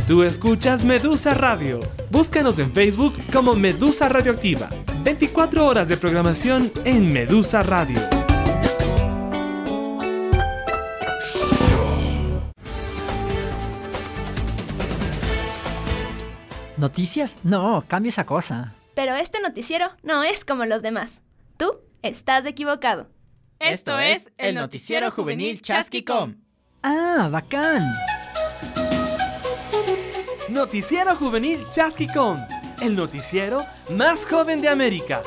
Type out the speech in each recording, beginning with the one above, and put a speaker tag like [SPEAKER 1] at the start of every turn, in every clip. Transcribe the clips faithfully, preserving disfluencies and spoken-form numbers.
[SPEAKER 1] Tú escuchas Medusa Radio. Búscanos en Facebook como Medusa Radioactiva. veinticuatro horas de programación en Medusa Radio.
[SPEAKER 2] ¿Noticias? No, cambia esa cosa.
[SPEAKER 3] Pero este noticiero no es como los demás. Tú estás equivocado.
[SPEAKER 4] Esto es el noticiero juvenil Chasquicom.
[SPEAKER 2] ¡Ah, bacán!
[SPEAKER 1] Noticiero Juvenil Chasquicom, el noticiero más joven de América.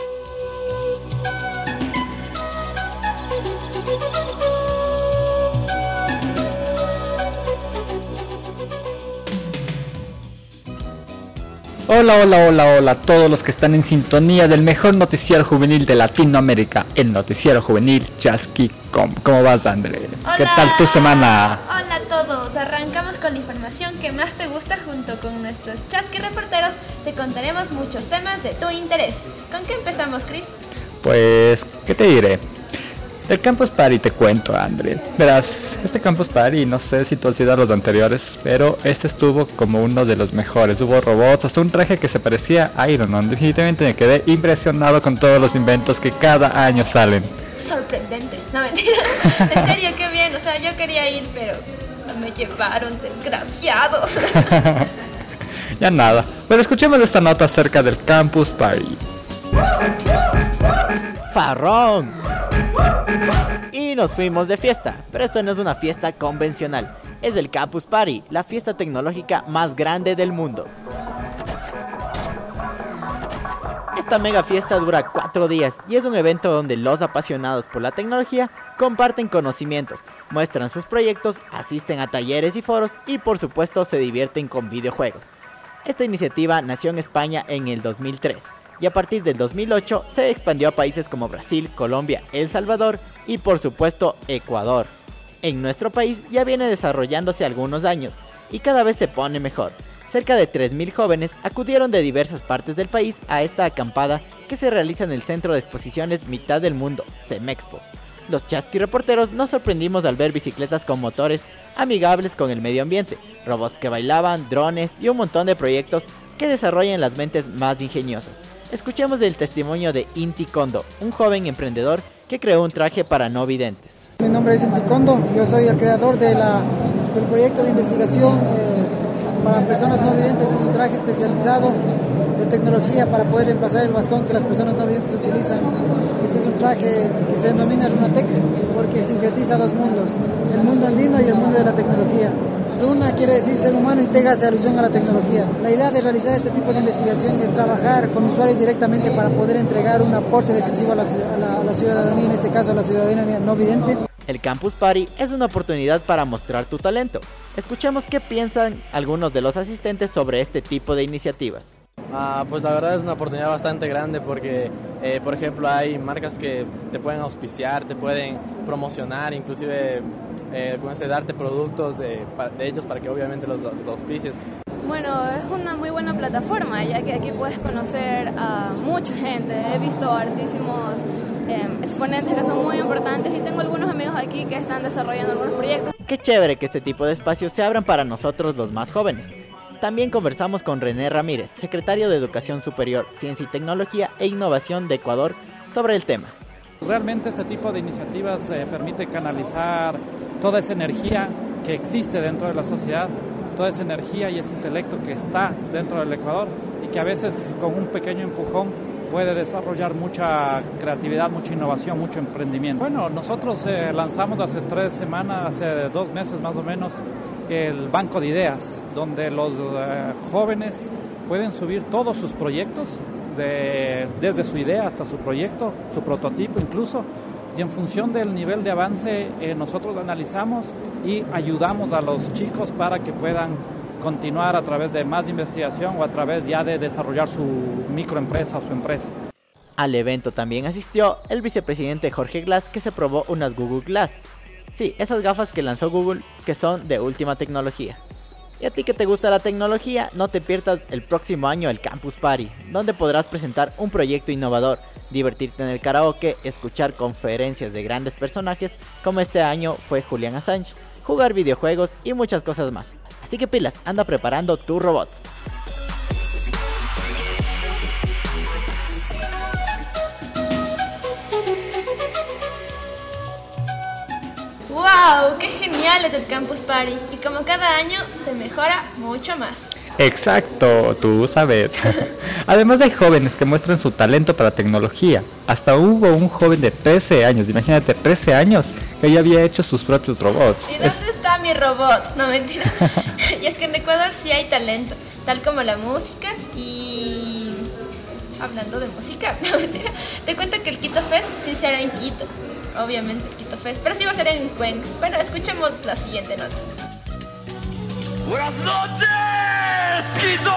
[SPEAKER 5] Hola, hola, hola, hola a todos los que están en sintonía del mejor noticiero juvenil de Latinoamérica, el noticiero juvenil Chasquicom. ¿Cómo vas, André?
[SPEAKER 3] Hola.
[SPEAKER 5] ¿Qué tal tu semana?
[SPEAKER 3] Hola a todos, arrancamos con la información que más te gusta. Junto con nuestros chasqui reporteros te contaremos muchos temas de tu interés. ¿Con qué empezamos, Chris?
[SPEAKER 5] Pues, ¿qué te diré? Del Campus Party te cuento, André. Verás, este Campus Party, no sé si tú has ido a los anteriores, pero este estuvo como uno de los mejores. Hubo robots, hasta un traje que se parecía a Iron Man. Definitivamente me quedé impresionado con todos los inventos que cada año salen.
[SPEAKER 3] Sorprendente, no mentira. En serio, qué bien, o sea, yo quería ir, pero me llevaron, desgraciados.
[SPEAKER 5] Ya nada, pero escuchemos esta nota acerca del Campus Party.
[SPEAKER 4] ¡Farrón! Y nos fuimos de fiesta, pero esto no es una fiesta convencional. Es el Campus Party, la fiesta tecnológica más grande del mundo. Esta mega fiesta dura cuatro días y es un evento donde los apasionados por la tecnología comparten conocimientos, muestran sus proyectos, asisten a talleres y foros y por supuesto se divierten con videojuegos. Esta iniciativa nació en España en el dos mil tres. Y a partir del dos mil ocho se expandió a países como Brasil, Colombia, El Salvador y por supuesto Ecuador. En nuestro país ya viene desarrollándose algunos años y cada vez se pone mejor. Cerca de tres mil jóvenes acudieron de diversas partes del país a esta acampada que se realiza en el Centro de Exposiciones Mitad del Mundo, CEMEXPO. Los chasqui reporteros nos sorprendimos al ver bicicletas con motores amigables con el medio ambiente, robots que bailaban, drones y un montón de proyectos que desarrollan las mentes más ingeniosas. Escuchemos el testimonio de Inti Kondo, un joven emprendedor que creó un traje para no videntes.
[SPEAKER 6] Mi nombre es Inti Kondo, yo soy el creador de la, del proyecto de investigación eh, para personas no videntes. Es un traje especializado de tecnología para poder reemplazar el bastón que las personas no videntes utilizan. Este es un traje que se denomina Runatec porque sincretiza dos mundos, el mundo andino y el mundo de la tecnología. Runa quiere decir ser humano y Tega hace alusión a la tecnología. La idea de realizar este tipo de investigación es trabajar con usuarios directamente para poder entregar un aporte decisivo a la, a la, a la ciudadanía, en este caso a la ciudadanía no vidente.
[SPEAKER 4] El Campus Party es una oportunidad para mostrar tu talento. Escuchemos qué piensan algunos de los asistentes sobre este tipo de iniciativas.
[SPEAKER 7] Ah, pues la verdad es una oportunidad bastante grande porque, eh, por ejemplo, hay marcas que te pueden auspiciar, te pueden promocionar, inclusive eh, con este darte productos de, de ellos para que obviamente los, los auspicies.
[SPEAKER 8] Bueno, es una muy buena plataforma, ya que aquí puedes conocer a mucha gente. He visto hartísimos eh, exponentes que son muy importantes y tengo algunos amigos aquí que están desarrollando algunos proyectos.
[SPEAKER 4] Qué chévere que este tipo de espacios se abran para nosotros los más jóvenes. También conversamos con René Ramírez, secretario de Educación Superior, Ciencia y Tecnología e Innovación de Ecuador, sobre el tema.
[SPEAKER 9] Realmente este tipo de iniciativas eh, permite canalizar toda esa energía que existe dentro de la sociedad, toda esa energía y ese intelecto que está dentro del Ecuador y que a veces con un pequeño empujón puede desarrollar mucha creatividad, mucha innovación, mucho emprendimiento. Bueno, nosotros eh, lanzamos hace tres semanas, hace dos meses más o menos, el banco de ideas, donde los eh, jóvenes pueden subir todos sus proyectos, de, desde su idea hasta su proyecto, su prototipo incluso, y en función del nivel de avance eh, nosotros analizamos y ayudamos a los chicos para que puedan continuar a través de más investigación o a través ya de desarrollar su microempresa o su empresa.
[SPEAKER 4] Al evento también asistió el vicepresidente Jorge Glass, que se probó unas Google Glass. Sí, esas gafas que lanzó Google, que son de última tecnología. Y a ti que te gusta la tecnología, no te pierdas el próximo año el Campus Party, donde podrás presentar un proyecto innovador, divertirte en el karaoke, escuchar conferencias de grandes personajes, como este año fue Julian Assange, jugar videojuegos y muchas cosas más. Así que pilas, anda preparando tu robot.
[SPEAKER 3] ¡Wow! ¡Qué genial es el Campus Party! Y como cada año se mejora mucho más.
[SPEAKER 5] Exacto, tú sabes. Además hay jóvenes que muestran su talento para tecnología. Hasta hubo un joven de trece años, imagínate, trece años, que ya había hecho sus propios robots.
[SPEAKER 3] ¿Y dónde es... está mi robot? No, mentira. Y es que en Ecuador sí hay talento, tal como la música y... Hablando de música, no, mentira. Te cuento que el Quito Fest sí será en Quito. Obviamente el Quito Fest, pero sí va a ser en Cuenca. Bueno, escuchemos la siguiente nota.
[SPEAKER 10] Buenas noches, Quito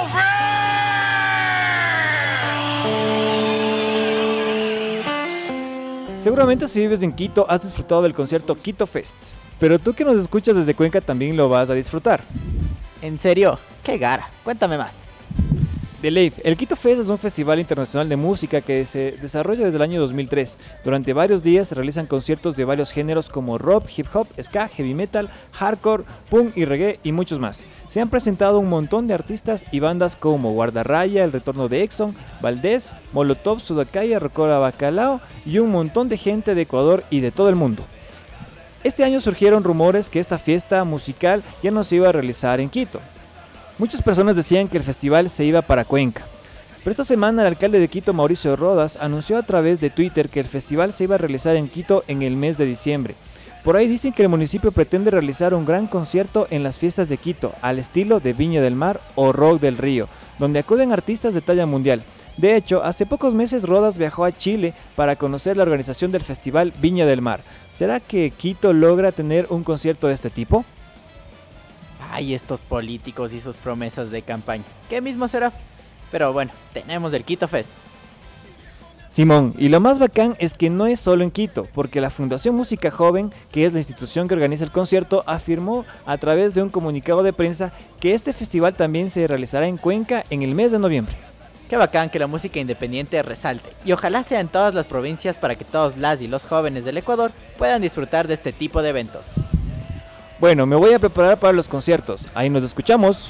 [SPEAKER 10] Fest.
[SPEAKER 11] Seguramente si vives en Quito has disfrutado del concierto Quito Fest, pero tú que nos escuchas desde Cuenca también lo vas a disfrutar.
[SPEAKER 4] ¿En serio? ¡Qué gara! Cuéntame más.
[SPEAKER 11] The Leif, el Quito Fest es un festival internacional de música que se desarrolla desde el año dos mil tres. Durante varios días se realizan conciertos de varios géneros como rock, hip hop, ska, heavy metal, hardcore, punk y reggae y muchos más. Se han presentado un montón de artistas y bandas como Guardarraya, El Retorno de Exxon, Valdés, Molotov, Sudacaya, Rocola Bacalao y un montón de gente de Ecuador y de todo el mundo. Este año surgieron rumores que esta fiesta musical ya no se iba a realizar en Quito. Muchas personas decían que el festival se iba para Cuenca, pero esta semana el alcalde de Quito, Mauricio Rodas, anunció a través de Twitter que el festival se iba a realizar en Quito en el mes de diciembre. Por ahí dicen que el municipio pretende realizar un gran concierto en las fiestas de Quito, al estilo de Viña del Mar o Rock del Río, donde acuden artistas de talla mundial. De hecho, hace pocos meses Rodas viajó a Chile para conocer la organización del festival Viña del Mar. ¿Será que Quito logra tener un concierto de este tipo?
[SPEAKER 4] Ay, estos políticos y sus promesas de campaña. ¿Qué mismo será? Pero bueno, tenemos el Quito Fest.
[SPEAKER 11] Simón, y lo más bacán es que no es solo en Quito, porque la Fundación Música Joven, que es la institución que organiza el concierto, afirmó a través de un comunicado de prensa que este festival también se realizará en Cuenca en el mes de noviembre.
[SPEAKER 4] Qué bacán que la música independiente resalte, y ojalá sea en todas las provincias para que todos las y los jóvenes del Ecuador puedan disfrutar de este tipo de eventos.
[SPEAKER 11] Bueno, me voy a preparar para los conciertos. Ahí nos escuchamos.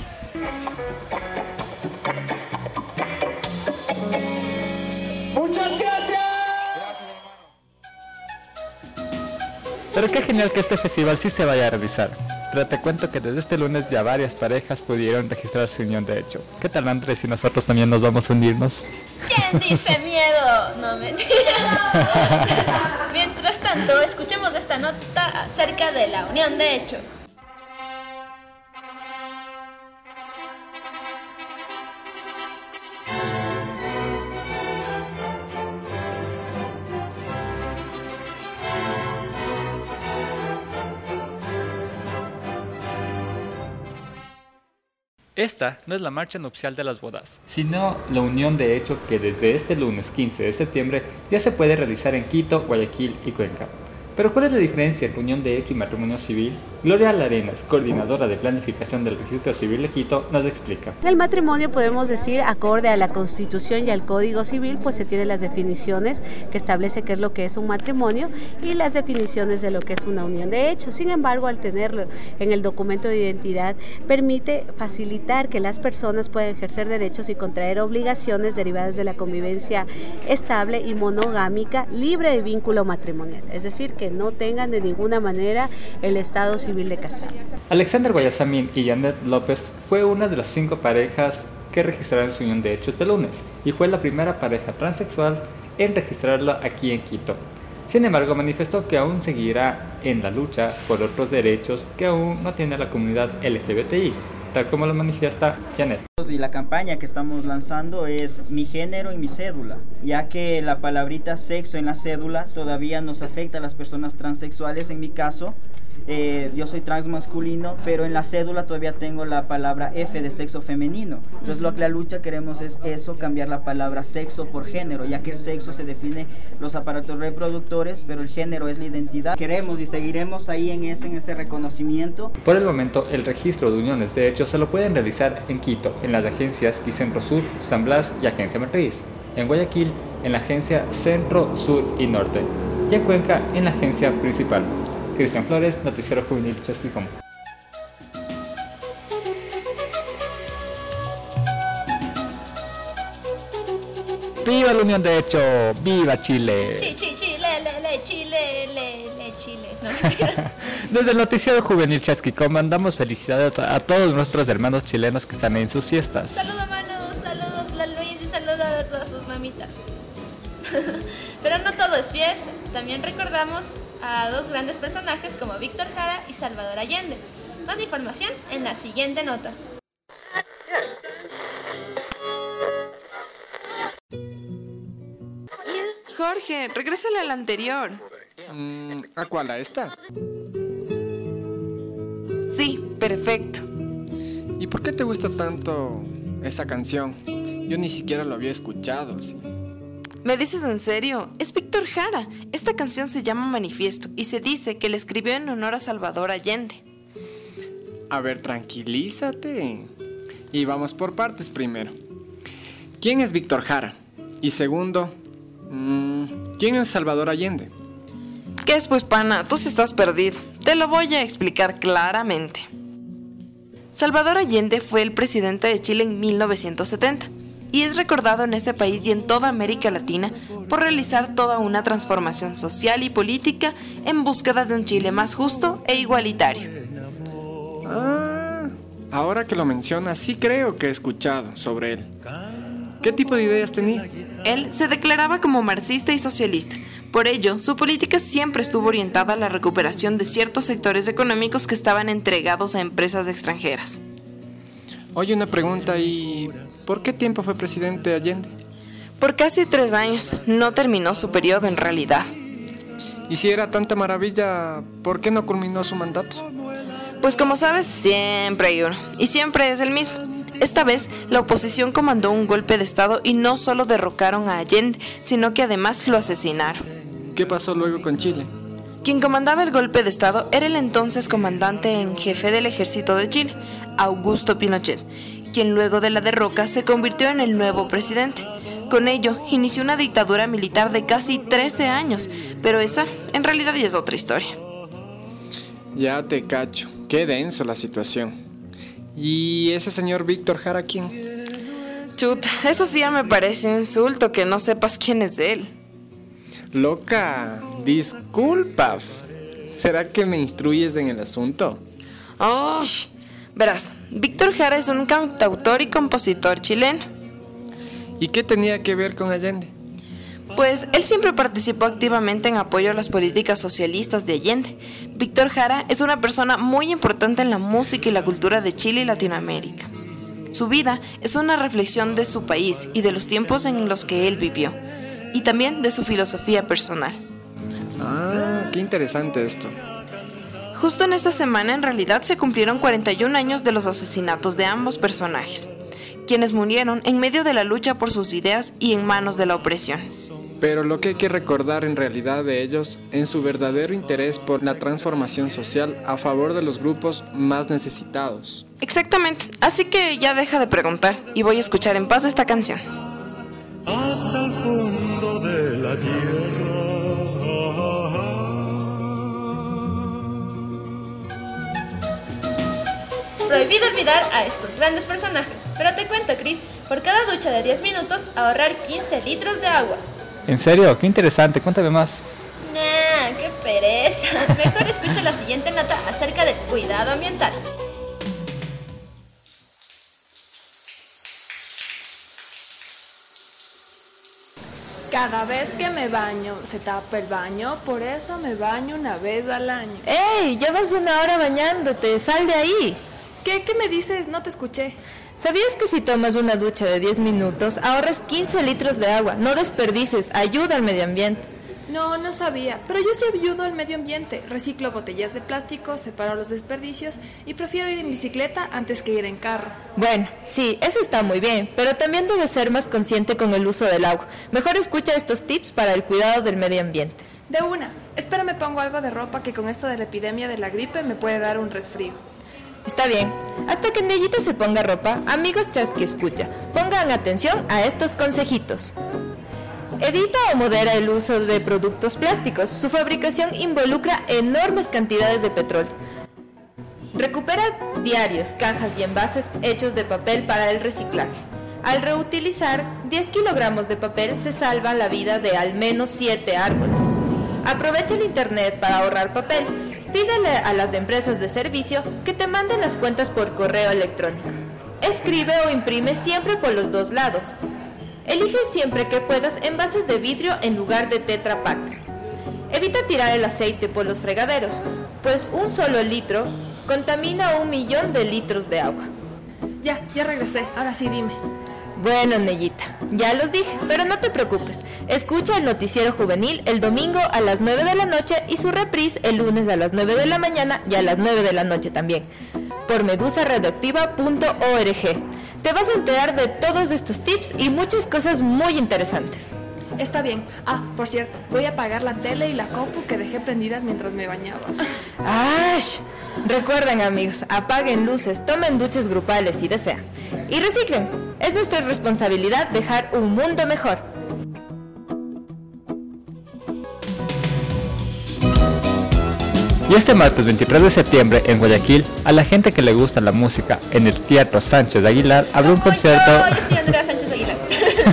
[SPEAKER 10] Muchas gracias.
[SPEAKER 5] Pero qué genial que este festival sí se vaya a realizar. Pero te cuento que desde este lunes ya varias parejas pudieron registrar su unión de hecho. ¿Qué tal, Andrés, si nosotros también nos vamos a unirnos?
[SPEAKER 3] ¿Quién dice miedo? No, mentira. Mientras tanto, escuchemos esta nota acerca de la unión de hecho.
[SPEAKER 5] Esta no es la marcha nupcial de las bodas, sino la unión de hecho que desde este lunes quince de septiembre ya se puede realizar en Quito, Guayaquil y Cuenca. Pero ¿cuál es la diferencia entre unión de hecho y matrimonio civil? Gloria Larenas, coordinadora de planificación del Registro Civil de Quito, nos explica.
[SPEAKER 12] El matrimonio, podemos decir, acorde a la Constitución y al Código Civil, pues se tienen las definiciones que establece qué es lo que es un matrimonio y las definiciones de lo que es una unión de hecho. Sin embargo, al tenerlo en el documento de identidad, permite facilitar que las personas puedan ejercer derechos y contraer obligaciones derivadas de la convivencia estable y monogámica, libre de vínculo matrimonial. Es decir, que no tengan de ninguna manera el estado civil de casado.
[SPEAKER 5] Alexander Guayasamín y Janet López fue una de las cinco parejas que registraron su unión de hecho este lunes y fue la primera pareja transexual en registrarla aquí en Quito. Sin embargo, manifestó que aún seguirá en la lucha por otros derechos que aún no tiene la comunidad L G B T I, tal como lo manifiesta Janet.
[SPEAKER 13] Y la campaña que estamos lanzando es mi género y mi cédula, ya que la palabrita sexo en la cédula todavía nos afecta a las personas transexuales. En mi caso, eh, yo soy transmasculino, pero en la cédula todavía tengo la palabra F de sexo femenino. Entonces lo que la lucha queremos es eso, cambiar la palabra sexo por género, ya que el sexo se define los aparatos reproductores, pero el género es la identidad. Queremos y seguiremos ahí en ese, en ese reconocimiento.
[SPEAKER 5] Por el momento, el registro de uniones de hecho se lo pueden realizar en Quito, en las agencias Quicentro Sur, San Blas y Agencia Matriz, en Guayaquil, en la agencia Centro, Sur y Norte, y en Cuenca, en la agencia principal. Cristian Flores, Noticiero Juvenil Chasquicom. ¡Viva la Unión de Hecho! ¡Viva Chile!
[SPEAKER 3] Chi, chi, chile, le, le, chile, le, le, chile. No, mentira.
[SPEAKER 5] Desde el Noticiero Juvenil Chasquicom mandamos felicidades a todos nuestros hermanos chilenos que están en sus fiestas.
[SPEAKER 3] Saludos, Manu, saludos, la Luis, y saludos a sus mamitas. Pero no todo es fiesta. También recordamos a dos grandes personajes como Víctor Jara y Salvador Allende. Más información en la siguiente nota.
[SPEAKER 14] Jorge, regrésale a la anterior.
[SPEAKER 15] Mm, ¿A cuál? ¿A esta?
[SPEAKER 14] Sí, perfecto.
[SPEAKER 15] ¿Y por qué te gusta tanto esa canción? Yo ni siquiera lo había escuchado. ¿Sí?
[SPEAKER 14] ¿Me dices en serio? Es Víctor Jara. Esta canción se llama Manifiesto y se dice que la escribió en honor a Salvador Allende.
[SPEAKER 15] A ver, tranquilízate. Y vamos por partes primero. ¿Quién es Víctor Jara? Y segundo, ¿quién es Salvador Allende?
[SPEAKER 14] ¿Qué es, pues, pana? Tú sí estás perdido. Te lo voy a explicar claramente. Salvador Allende fue el presidente de Chile en mil novecientos setenta y es recordado en este país y en toda América Latina por realizar toda una transformación social y política en búsqueda de un Chile más justo e igualitario.
[SPEAKER 15] Ah, ahora que lo mencionas, sí creo que he escuchado sobre él. ¿Qué tipo de ideas tenía?
[SPEAKER 14] Él se declaraba como marxista y socialista. Por ello, su política siempre estuvo orientada a la recuperación de ciertos sectores económicos que estaban entregados a empresas extranjeras.
[SPEAKER 15] Oye, una pregunta, ¿y por qué tiempo fue presidente Allende?
[SPEAKER 14] Por casi tres años. No terminó su periodo en realidad.
[SPEAKER 15] Y si era tanta maravilla, ¿por qué no culminó su mandato?
[SPEAKER 14] Pues como sabes, siempre hay uno. Y siempre es el mismo. Esta vez, la oposición comandó un golpe de estado y no solo derrocaron a Allende, sino que además lo asesinaron.
[SPEAKER 15] ¿Qué pasó luego con Chile?
[SPEAKER 14] Quien comandaba el golpe de estado era el entonces comandante en jefe del ejército de Chile, Augusto Pinochet, quien luego de la derroca se convirtió en el nuevo presidente. Con ello, inició una dictadura militar de casi trece años, pero esa en realidad ya es otra historia.
[SPEAKER 15] Ya te cacho, qué denso la situación. ¿Y ese señor Víctor Jara quién?
[SPEAKER 14] Chuta, eso sí ya me parece un insulto que no sepas quién es él.
[SPEAKER 15] Loca, disculpa. ¿Será que me instruyes en el asunto?
[SPEAKER 14] Oh, verás, Víctor Jara es un cantautor y compositor chileno.
[SPEAKER 15] ¿Y qué tenía que ver con Allende?
[SPEAKER 14] Pues él siempre participó activamente en apoyo a las políticas socialistas de Allende. Víctor Jara es una persona muy importante en la música y la cultura de Chile y Latinoamérica. Su vida es una reflexión de su país y de los tiempos en los que él vivió, y también de su filosofía personal.
[SPEAKER 15] Ah, qué interesante esto.
[SPEAKER 14] Justo en esta semana en realidad se cumplieron cuarenta y un años de los asesinatos de ambos personajes, quienes murieron en medio de la lucha por sus ideas y en manos de la opresión.
[SPEAKER 15] Pero lo que hay que recordar en realidad de ellos en su verdadero interés por la transformación social a favor de los grupos más necesitados.
[SPEAKER 14] Exactamente, así que ya deja de preguntar y voy a escuchar en paz esta canción.
[SPEAKER 10] Hasta el fondo de la tierra.
[SPEAKER 3] Prohibido olvidar a estos grandes personajes. Pero te cuento, Chris, por cada ducha de diez minutos ahorrar quince litros de agua.
[SPEAKER 5] ¿En serio? Qué interesante, cuéntame más.
[SPEAKER 3] Nah, qué pereza. Mejor escucha la siguiente nota acerca del cuidado ambiental.
[SPEAKER 16] Cada vez que me baño, se tapa el baño, por eso me baño una vez al año.
[SPEAKER 17] ¡Ey! Ya vas una hora bañándote, sal de ahí.
[SPEAKER 16] ¿Qué? ¿Qué me dices? No te escuché.
[SPEAKER 17] ¿Sabías que si tomas una ducha de diez minutos, ahorras quince litros de agua? No desperdices, ayuda al medio ambiente.
[SPEAKER 16] No, no sabía, pero yo sí ayudo al medio ambiente. Reciclo botellas de plástico, separo los desperdicios y prefiero ir en bicicleta antes que ir en carro.
[SPEAKER 17] Bueno, sí, eso está muy bien, pero también debes ser más consciente con el uso del agua. Mejor escucha estos tips para el cuidado del medio ambiente.
[SPEAKER 16] De una, espera me pongo algo de ropa que con esto de la epidemia de la gripe me puede dar un resfrío.
[SPEAKER 17] Está bien, hasta que Nellita se ponga ropa, amigos Chasqui escucha, pongan atención a estos consejitos. Evita o modera el uso de productos plásticos. Su fabricación involucra enormes cantidades de petróleo. Recupera diarios, cajas y envases hechos de papel para el reciclaje. Al reutilizar diez kilogramos de papel se salva la vida de al menos siete árboles. Aprovecha el internet para ahorrar papel. Pídele a las empresas de servicio que te manden las cuentas por correo electrónico. Escribe o imprime siempre por los dos lados. Elige siempre que puedas envases de vidrio en lugar de Tetra Pak. Evita tirar el aceite por los fregaderos, pues un solo litro contamina un millón de litros de agua.
[SPEAKER 16] Ya, ya regresé. Ahora sí, dime.
[SPEAKER 17] Bueno, Neyita, ya los dije, pero no te preocupes. Escucha el noticiero juvenil el domingo a las nueve de la noche y su reprise el lunes a las nueve de la mañana y a las nueve de la noche también, por medusa radioactiva punto org. Te vas a enterar de todos estos tips y muchas cosas muy interesantes.
[SPEAKER 16] Está bien. Ah, por cierto, voy a apagar la tele y la compu que dejé prendidas mientras me bañaba.
[SPEAKER 17] ¡Ash! Recuerden, amigos, apaguen luces, tomen duchas grupales si desean. Y reciclen. Es nuestra responsabilidad dejar un mundo mejor.
[SPEAKER 5] Y este martes veintitrés de septiembre en Guayaquil, a la gente que le gusta la música en el Teatro Sánchez de Aguilar habrá un concierto.
[SPEAKER 3] Yo, yo soy Andrea Sánchez de Aguilar.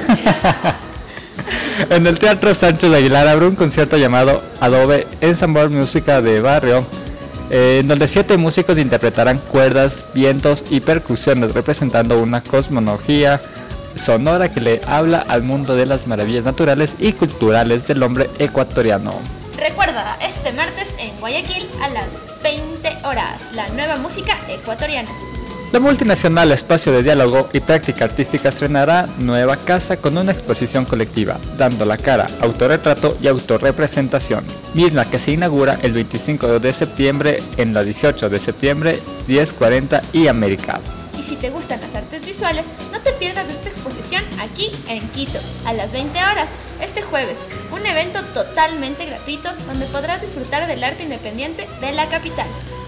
[SPEAKER 5] En el Teatro Sánchez de Aguilar habrá un concierto llamado Adobe Ensemble Música de Barrio, eh, en donde siete músicos interpretarán cuerdas, vientos y percusiones, representando una cosmología sonora que le habla al mundo de las maravillas naturales y culturales del hombre ecuatoriano.
[SPEAKER 3] Recuerda, este martes en Guayaquil a las veinte horas, la nueva música ecuatoriana.
[SPEAKER 5] La multinacional Espacio de Diálogo y Práctica Artística estrenará nueva casa con una exposición colectiva, dando la cara, autorretrato y autorrepresentación, misma que se inaugura el veinticinco de septiembre en la dieciocho de septiembre, diez cuarenta y América.
[SPEAKER 3] Y si te gustan las artes visuales, no te pierdas de esta exposición aquí en Quito, a las veinte horas, este jueves, un evento totalmente gratuito donde podrás disfrutar del arte independiente de la capital.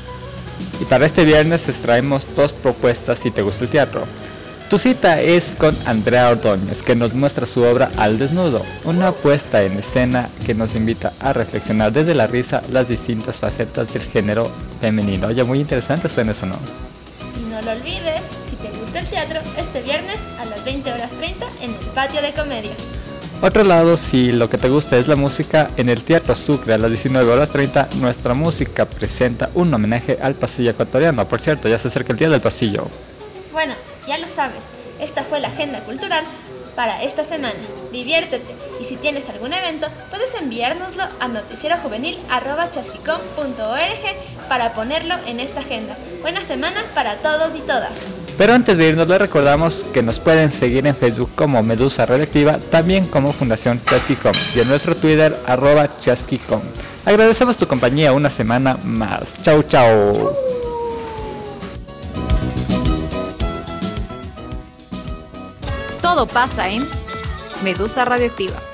[SPEAKER 5] Y para este viernes les traemos dos propuestas si te gusta el teatro. Tu cita es con Andrea Ordóñez, que nos muestra su obra Al Desnudo, una puesta en escena que nos invita a reflexionar desde la risa las distintas facetas del género femenino. Oye, muy interesante suena eso, ¿no?
[SPEAKER 3] Y no lo olvides, si te gusta el teatro, este viernes a las veinte horas treinta en el Patio de Comedias.
[SPEAKER 5] Otro lado, si lo que te gusta es la música, en el Teatro Sucre a las diecinueve horas treinta, Nuestra Música presenta un homenaje al pasillo ecuatoriano. Por cierto, ya se acerca el día del pasillo.
[SPEAKER 3] Bueno, ya lo sabes, esta fue la agenda cultural para esta semana. Diviértete y si tienes algún evento, puedes enviárnoslo a noticierojuvenil arroba chasquicom punto org para ponerlo en esta agenda. Buena semana para todos y todas.
[SPEAKER 5] Pero antes de irnos les recordamos que nos pueden seguir en Facebook como Medusa Radioactiva, también como Fundación Chasquicom, y en nuestro Twitter arroba chasquicom. Agradecemos tu compañía una semana más. Chau, chau.
[SPEAKER 18] Todo pasa en Medusa Radioactiva.